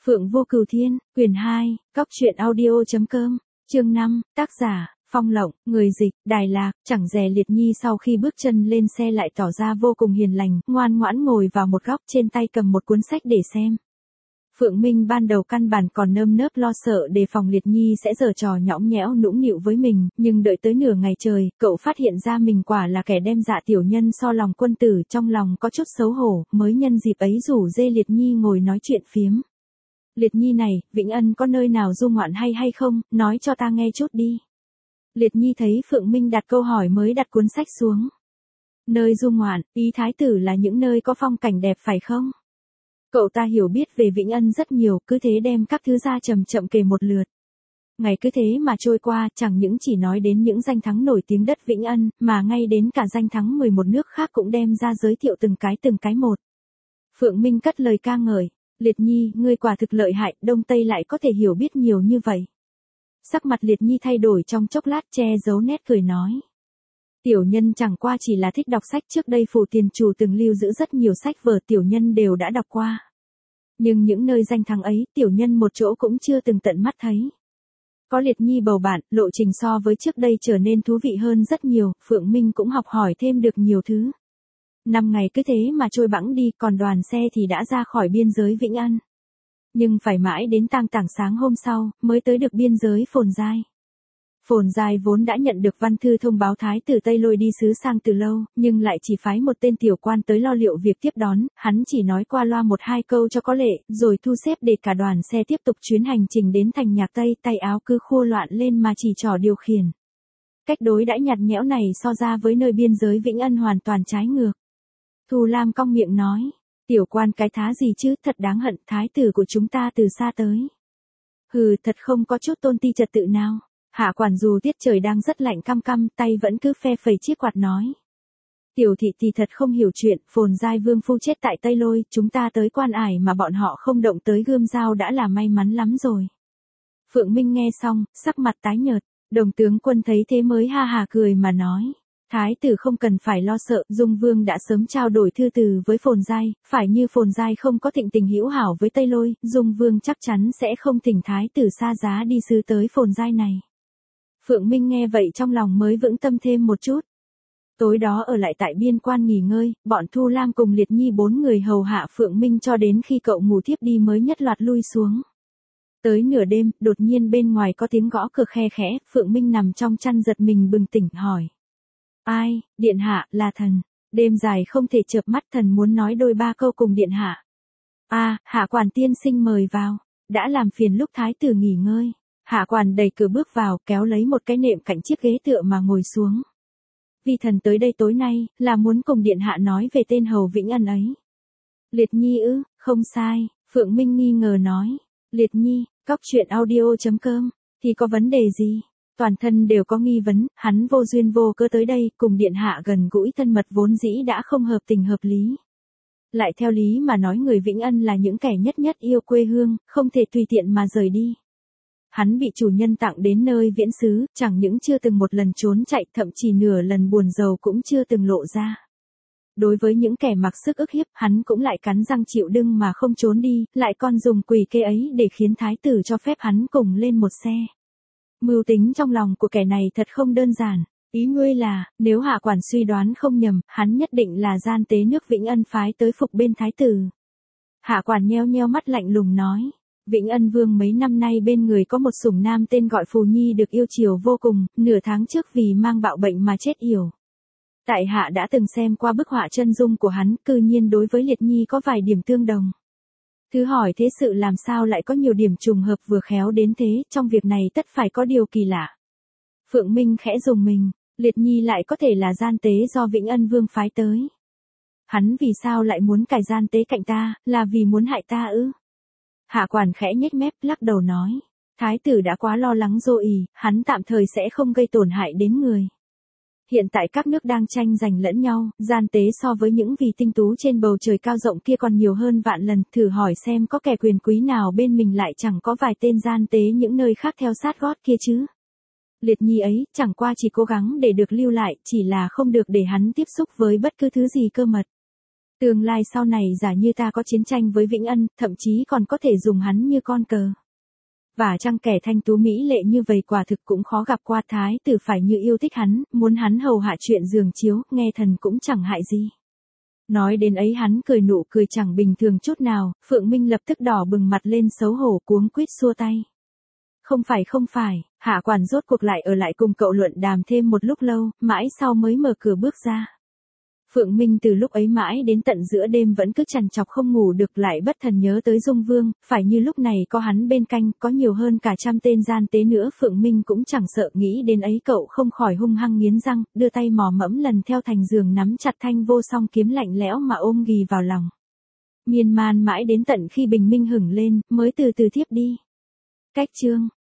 Phượng Vô Cửu Thiên, quyển 2, Cóc truyện audio.com, chương 5, tác giả, Phong Lộng, người dịch, Đài Lạc, chẳng dè Liệt Nhi sau khi bước chân lên xe lại tỏ ra vô cùng hiền lành, ngoan ngoãn ngồi vào một góc trên tay cầm một cuốn sách để xem. Phượng Minh ban đầu căn bản còn nơm nớp lo sợ đề phòng Liệt Nhi sẽ giở trò nhõng nhẽo nũng nịu với mình, nhưng đợi tới nửa ngày trời, cậu phát hiện ra mình quả là kẻ đem dạ tiểu nhân so lòng quân tử, trong lòng có chút xấu hổ, mới nhân dịp ấy rủ dê Liệt Nhi ngồi nói chuyện phiếm. Liệt Nhi này, Vĩnh Ân có nơi nào du ngoạn hay không, nói cho ta nghe chút đi. Liệt Nhi thấy Phượng Minh đặt câu hỏi mới đặt cuốn sách xuống. Nơi du ngoạn, ý thái tử là những nơi có phong cảnh đẹp phải không? Cậu ta hiểu biết về Vĩnh Ân rất nhiều, cứ thế đem các thứ ra chậm chậm kể một lượt. Ngày cứ thế mà trôi qua, chẳng những chỉ nói đến những danh thắng nổi tiếng đất Vĩnh Ân, mà ngay đến cả danh thắng 11 nước khác cũng đem ra giới thiệu từng cái một. Phượng Minh cất lời ca ngợi. Liệt Nhi, ngươi quả thực lợi hại, Đông Tây lại có thể hiểu biết nhiều như vậy. Sắc mặt Liệt Nhi thay đổi trong chốc lát, che giấu nét cười nói. Tiểu nhân chẳng qua chỉ là thích đọc sách, trước đây phủ tiền chủ từng lưu giữ rất nhiều sách vở tiểu nhân đều đã đọc qua. Nhưng những nơi danh thắng ấy, tiểu nhân một chỗ cũng chưa từng tận mắt thấy. Có Liệt Nhi bầu bạn, lộ trình so với trước đây trở nên thú vị hơn rất nhiều, Phượng Minh cũng học hỏi thêm được nhiều thứ. 5 ngày cứ thế mà trôi bẵng đi, còn đoàn xe thì đã ra khỏi biên giới Vĩnh Ân. Nhưng phải mãi đến tang tảng sáng hôm sau, mới tới được biên giới Phồn Giai. Phồn Giai vốn đã nhận được văn thư thông báo thái tử Tây Lôi đi sứ sang từ lâu, nhưng lại chỉ phái một tên tiểu quan tới lo liệu việc tiếp đón, hắn chỉ nói qua loa một hai câu cho có lệ, rồi thu xếp để cả đoàn xe tiếp tục chuyến hành trình đến thành Nhạc Tây, tay áo cứ khua loạn lên mà chỉ trỏ điều khiển. Cách đối đãi nhạt nhẽo này so ra với nơi biên giới Vĩnh Ân hoàn toàn trái ngược. Thu Lam cong miệng nói, tiểu quan cái thá gì chứ, thật đáng hận, thái tử của chúng ta từ xa tới. Hừ, thật không có chút tôn ti trật tự nào. Hạ quản dù tiết trời đang rất lạnh căm căm, tay vẫn cứ phe phẩy chiếc quạt nói. Tiểu thị thì thật không hiểu chuyện, Phồn Giai vương phu chết tại Tây Lôi, chúng ta tới Quan Ải mà bọn họ không động tới gươm dao đã là may mắn lắm rồi. Phượng Minh nghe xong, sắc mặt tái nhợt, Đồng tướng quân thấy thế mới ha hà cười mà nói. Thái tử không cần phải lo sợ, Dung Vương đã sớm trao đổi thư từ với Phồn Giai, phải như Phồn Giai không có thịnh tình hữu hảo với Tây Lôi, Dung Vương chắc chắn sẽ không thỉnh thái tử xa giá đi sứ tới Phồn Giai này. Phượng Minh nghe vậy trong lòng mới vững tâm thêm một chút. Tối đó ở lại tại biên quan nghỉ ngơi, bọn Thu Lam cùng Liệt Nhi 4 người hầu hạ Phượng Minh cho đến khi cậu ngủ thiếp đi mới nhất loạt lui xuống. Tới nửa đêm, đột nhiên bên ngoài có tiếng gõ cửa khe khẽ, Phượng Minh nằm trong chăn giật mình bừng tỉnh hỏi. Ai, điện hạ, là thần. Đêm dài không thể chợp mắt, thần muốn nói đôi ba câu cùng điện hạ. Hạ quản tiên sinh mời vào. Đã làm phiền lúc thái tử nghỉ ngơi. Hạ quản đẩy cửa bước vào, kéo lấy một cái nệm cạnh chiếc ghế tựa mà ngồi xuống. Vì thần tới đây tối nay, là muốn cùng điện hạ nói về tên hầu Vĩnh Ân ấy. Liệt Nhi ư, không sai, Phượng Minh nghi ngờ nói. Liệt Nhi, Cóc truyện audio.com, thì có vấn đề gì? Toàn thân đều có nghi vấn, hắn vô duyên vô cớ tới đây, cùng điện hạ gần gũi thân mật vốn dĩ đã không hợp tình hợp lý. Lại theo lý mà nói người Vĩnh Ân là những kẻ nhất yêu quê hương, không thể tùy tiện mà rời đi. Hắn bị chủ nhân tặng đến nơi viễn xứ, chẳng những chưa từng một lần trốn chạy, thậm chí nửa lần buồn rầu cũng chưa từng lộ ra. Đối với những kẻ mặc sức ức hiếp, hắn cũng lại cắn răng chịu đựng mà không trốn đi, lại còn dùng quỷ kế ấy để khiến thái tử cho phép hắn cùng lên một xe. Mưu tính trong lòng của kẻ này thật không đơn giản. Ý ngươi là, nếu hạ quản suy đoán không nhầm, hắn nhất định là gian tế nước Vĩnh Ân phái tới phục bên thái tử. Hạ quản nheo mắt lạnh lùng nói. Vĩnh Ân vương mấy năm nay bên người có một sủng nam tên gọi Phù Nhi được yêu chiều vô cùng, nửa tháng trước vì mang bạo bệnh mà chết yểu. Tại hạ đã từng xem qua bức họa chân dung của hắn, cư nhiên đối với Liệt Nhi có vài điểm tương đồng. Thứ hỏi thế sự làm sao lại có nhiều điểm trùng hợp vừa khéo đến thế, trong việc này tất phải có điều kỳ lạ. Phượng Minh khẽ rùng mình, Liệt Nhi lại có thể là gian tế do Vĩnh Ân vương phái tới. Hắn vì sao lại muốn cài gian tế cạnh ta, là vì muốn hại ta ư? Hạ quản khẽ nhếch mép lắc đầu nói. Thái tử đã quá lo lắng rồi, hắn tạm thời sẽ không gây tổn hại đến người. Hiện tại các nước đang tranh giành lẫn nhau, gian tế so với những vì tinh tú trên bầu trời cao rộng kia còn nhiều hơn vạn lần, thử hỏi xem có kẻ quyền quý nào bên mình lại chẳng có vài tên gian tế những nơi khác theo sát gót kia chứ. Liệt Nhi ấy, chẳng qua chỉ cố gắng để được lưu lại, chỉ là không được để hắn tiếp xúc với bất cứ thứ gì cơ mật. Tương lai sau này giả như ta có chiến tranh với Vĩnh Ân, thậm chí còn có thể dùng hắn như con cờ. Và chăng kẻ thanh tú mỹ lệ như vậy quả thực cũng khó gặp qua, thái tử phải như yêu thích hắn, muốn hắn hầu hạ chuyện giường chiếu, nghe thần cũng chẳng hại gì. Nói đến ấy hắn cười nụ cười chẳng bình thường chút nào, Phượng Minh lập tức đỏ bừng mặt lên xấu hổ cuống quýt xua tay. Không phải, hạ quản rốt cuộc lại ở lại cùng cậu luận đàm thêm một lúc lâu, mãi sau mới mở cửa bước ra. Phượng Minh từ lúc ấy mãi đến tận giữa đêm vẫn cứ trằn trọc không ngủ được, lại bất thần nhớ tới Dung Vương, phải như lúc này có hắn bên cạnh, có nhiều hơn cả 100 tên gian tế nữa. Phượng Minh cũng chẳng sợ, nghĩ đến ấy cậu không khỏi hung hăng nghiến răng, đưa tay mò mẫm lần theo thành giường nắm chặt thanh vô song kiếm lạnh lẽo mà ôm ghì vào lòng. Miên man mãi đến tận khi bình minh hửng lên, mới từ từ thiếp đi. Cách chương